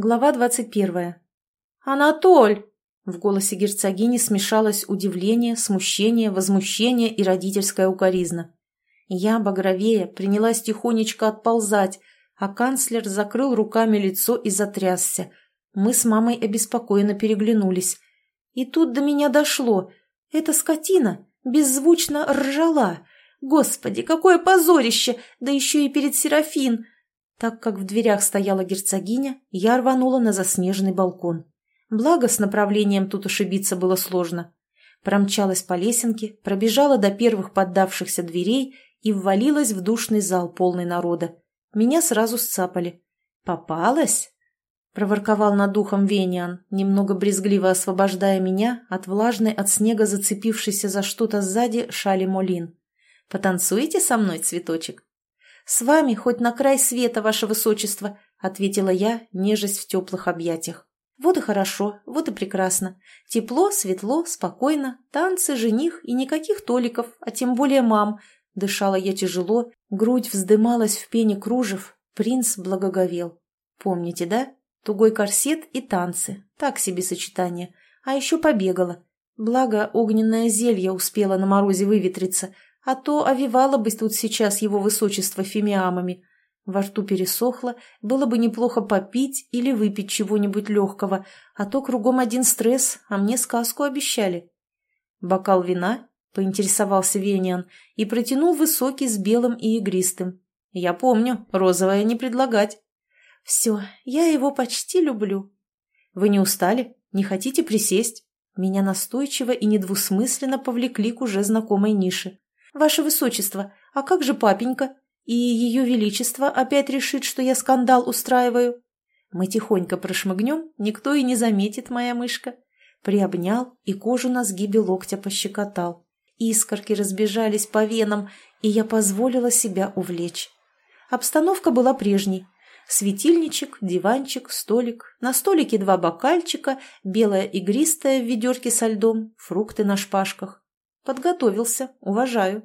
Глава 21. «Анатоль!» В голосе герцогини смешалось удивление, смущение, возмущение и родительская укоризна. Я, багровея, принялась тихонечко отползать, а канцлер закрыл руками лицо и затрясся. Мы с мамой обеспокоенно переглянулись. И тут до меня дошло. Эта скотина беззвучно ржала. Господи, какое позорище! Да еще и перед Серафин! Так как в дверях стояла герцогиня, я рванула на заснеженный балкон. Благо, с направлением тут ошибиться было сложно. Промчалась по лесенке, пробежала до первых поддавшихся дверей и ввалилась в душный зал, полный народа. Меня сразу сцапали. «Попалась?» — проворковал над ухом Вениан, немного брезгливо освобождая меня от влажной от снега зацепившейся за что-то сзади шали Молин. «Потанцуете со мной, цветочек?» «С вами хоть на край света, ваше высочество», — ответила я, нежесть в теплых объятиях. «Вот и хорошо, вот и прекрасно. Тепло, светло, спокойно, танцы, жених и никаких толиков, а тем более мам». Дышала я тяжело, грудь вздымалась в пене кружев, принц благоговел. Помните, да? Тугой корсет и танцы, так себе сочетание. А еще побегала. Благо, огненное зелье успело на морозе выветриться, а то овивало бы тут сейчас его высочество фимиамами. Во рту пересохло, было бы неплохо попить или выпить чего-нибудь легкого, а то кругом один стресс, а мне сказку обещали. «Бокал вина?» — поинтересовался Вениан и протянул высокий с белым и игристым. «Я помню, розовое не предлагать». «Все, я его почти люблю». «Вы не устали? Не хотите присесть?» Меня настойчиво и недвусмысленно повлекли к уже знакомой нише. «Ваше высочество, а как же папенька? И ее величество опять решит, что я скандал устраиваю?» «Мы тихонько прошмыгнем, никто и не заметит, моя мышка». Приобнял и кожу на сгибе локтя пощекотал. Искорки разбежались по венам, и я позволила себя увлечь. Обстановка была прежней. Светильничек, диванчик, столик. На столике 2 бокальчика, белое игристое в ведерке со льдом, фрукты на шпажках. Подготовился, уважаю.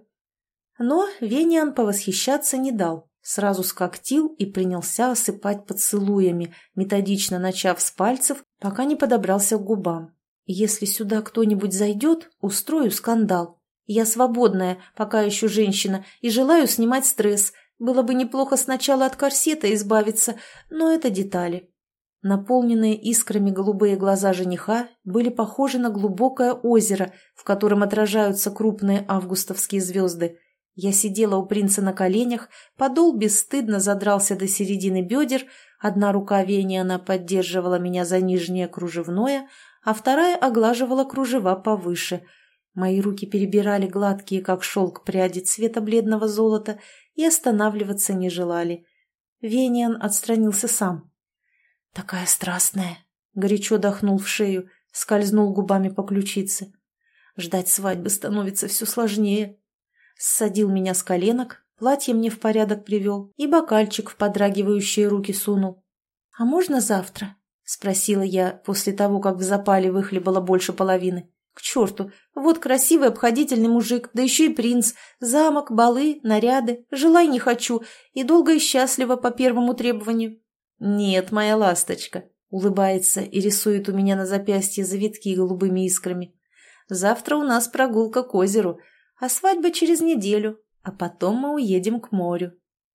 Но Вениан повосхищаться не дал. Сразу скоктил и принялся осыпать поцелуями, методично начав с пальцев, пока не подобрался к губам. Если сюда кто-нибудь зайдет, устрою скандал. Я свободная, пока еще женщина, и желаю снимать стресс. Было бы неплохо сначала от корсета избавиться, но это детали. Наполненные искрами голубые глаза жениха были похожи на глубокое озеро, в котором отражаются крупные августовские звезды. Я сидела у принца на коленях, подол бесстыдно задрался до середины бедер, одна рука Вениана поддерживала меня за нижнее кружевное, а вторая оглаживала кружева повыше. Мои руки перебирали гладкие, как шелк, пряди цвета бледного золота и останавливаться не желали. Вениан отстранился сам. «Такая страстная!» — горячо дохнул в шею, скользнул губами по ключице. «Ждать свадьбы становится все сложнее». Ссадил меня с коленок, платье мне в порядок привел и бокальчик в подрагивающие руки сунул. «А можно завтра?» — спросила я после того, как в запале выхлебала больше половины. «К черту! Вот красивый обходительный мужик, да еще и принц. Замок, балы, наряды. Желай не хочу. И долго и счастливо по первому требованию». «Нет, моя ласточка», — улыбается и рисует у меня на запястье завитки голубыми искрами. «Завтра у нас прогулка к озеру, а свадьба через неделю, а потом мы уедем к морю».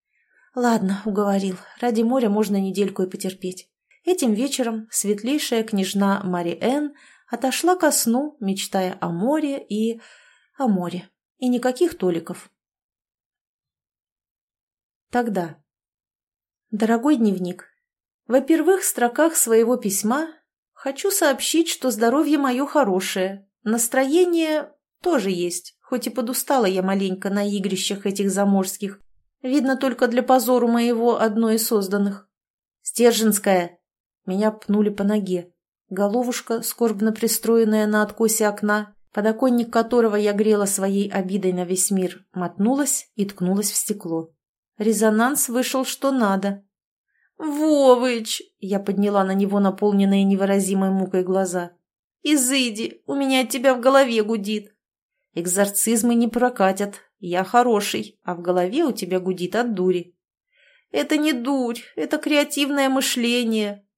«Ладно, уговорил. Ради моря можно недельку и потерпеть». Этим вечером светлейшая княжна Мари-Энн отошла ко сну, мечтая о море и... о море. И никаких толиков. Тогда. Дорогой дневник, во первых строках своего письма хочу сообщить, что здоровье мое хорошее, настроение тоже есть, хоть и подустала я маленько на игрищах этих заморских. Видно, только для позору моего одной из созданных. «Стерженская!» Меня пнули по ноге. Головушка, скорбно пристроенная на откосе окна, подоконник которого я грела своей обидой на весь мир, мотнулась и ткнулась в стекло. Резонанс вышел что надо. «Вовыч!» — я подняла на него наполненные невыразимой мукой глаза. «Изыди, у меня от тебя в голове гудит». «Экзорцизмы не прокатят. Я хороший, а в голове у тебя гудит от дури». «Это не дурь, это креативное мышление», —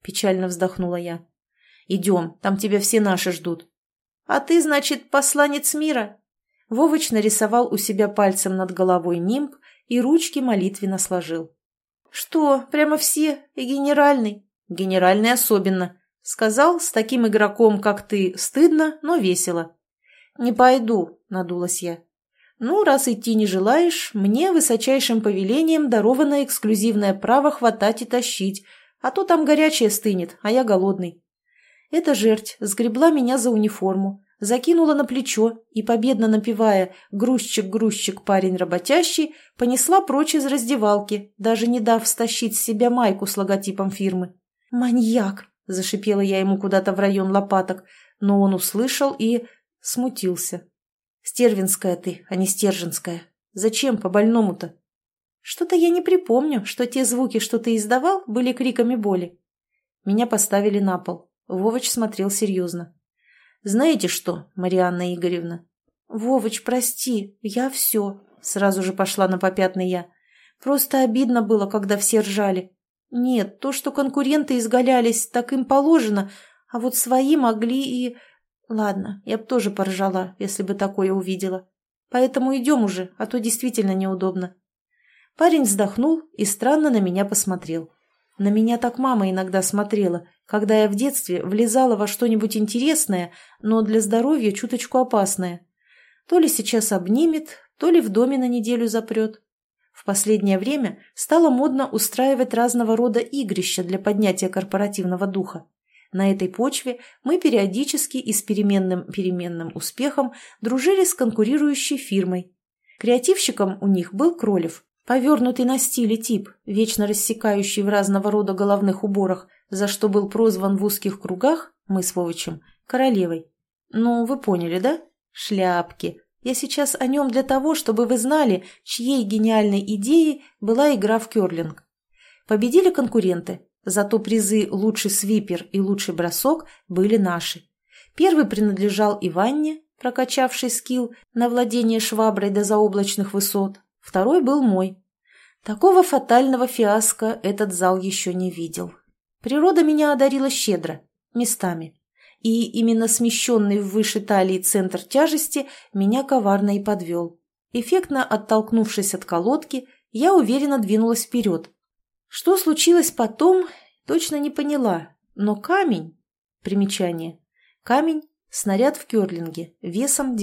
печально вздохнула я. «Идем, там тебя все наши ждут». «А ты, значит, посланец мира?» Вовыч нарисовал у себя пальцем над головой нимб и ручки молитвенно сложил. «Что, прямо все? И генеральный?» «Генеральный особенно. Сказал, с таким игроком, как ты, стыдно, но весело». «Не пойду», — надулась я. «Ну, раз идти не желаешь, мне высочайшим повелением даровано эксклюзивное право хватать и тащить, а то там горячее стынет, а я голодный». Эта жерть сгребла меня за униформу, закинула на плечо и, победно напевая «Грузчик, грузчик, парень работящий», понесла прочь из раздевалки, даже не дав стащить с себя майку с логотипом фирмы. «Маньяк!» – зашипела я ему куда-то в район лопаток, но он услышал и смутился. «Стервинская ты, а не стерженская. Зачем по-больному-то?» «Что-то я не припомню, что те звуки, что ты издавал, были криками боли». Меня поставили на пол. Вовыч смотрел серьезно. «Знаете что, Марианна Игоревна?» «Вовыч, прости, я все», — сразу же пошла на попятный я. «Просто обидно было, когда все ржали. Нет, то, что конкуренты изгалялись, так им положено, а вот свои могли и... Ладно, я б тоже поржала, если бы такое увидела. Поэтому идем уже, а то действительно неудобно». Парень вздохнул и странно на меня посмотрел. На меня так мама иногда смотрела, когда я в детстве влезала во что-нибудь интересное, но для здоровья чуточку опасное. То ли сейчас обнимет, то ли в доме на неделю запрет. В последнее время стало модно устраивать разного рода игрища для поднятия корпоративного духа. На этой почве мы периодически и с переменным успехом дружили с конкурирующей фирмой. Креативщиком у них был Кролев. Повернутый на стиле тип, вечно рассекающий в разного рода головных уборах, за что был прозван в узких кругах, мы с Вовычем, королевой. Ну, вы поняли, да? Шляпки. Я сейчас о нем для того, чтобы вы знали, чьей гениальной идеей была игра в керлинг. Победили конкуренты, зато призы «Лучший свипер» и «Лучший бросок» были наши. Первый принадлежал Иванне, прокачавшей скилл на владение шваброй до заоблачных высот. Второй был мой. Такого фатального фиаско этот зал еще не видел. Природа меня одарила щедро, местами. И именно смещенный выше талии центр тяжести меня коварно и подвел. Эффектно оттолкнувшись от колодки, я уверенно двинулась вперед. Что случилось потом, точно не поняла, но камень... Примечание. Камень – снаряд в керлинге, весом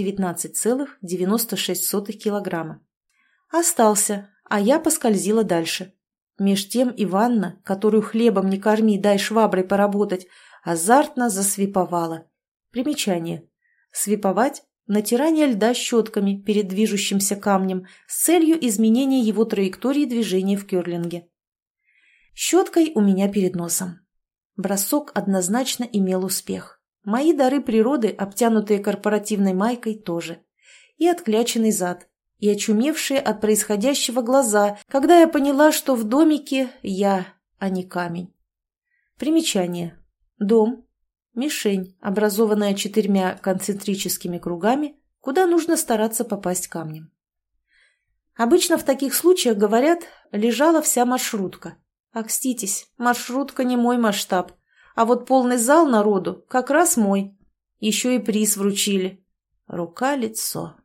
19,96 килограмма. Остался, а я поскользила дальше. Меж тем Иванна, которую хлебом не корми, дай шваброй поработать, азартно засвиповала. Примечание. Свиповать – натирание льда щетками перед движущимся камнем с целью изменения его траектории движения в керлинге. Щеткой у меня перед носом. Бросок однозначно имел успех. Мои дары природы, обтянутые корпоративной майкой, тоже. И откляченный зад. И очумевшие от происходящего глаза, когда я поняла, что в домике я, а не камень. Примечание. Дом. Мишень, образованная 4 концентрическими кругами, куда нужно стараться попасть камнем. Обычно в таких случаях говорят «лежала вся маршрутка». Окститесь, маршрутка не мой масштаб, а вот полный зал народу как раз мой. Еще и приз вручили. Рука-лицо.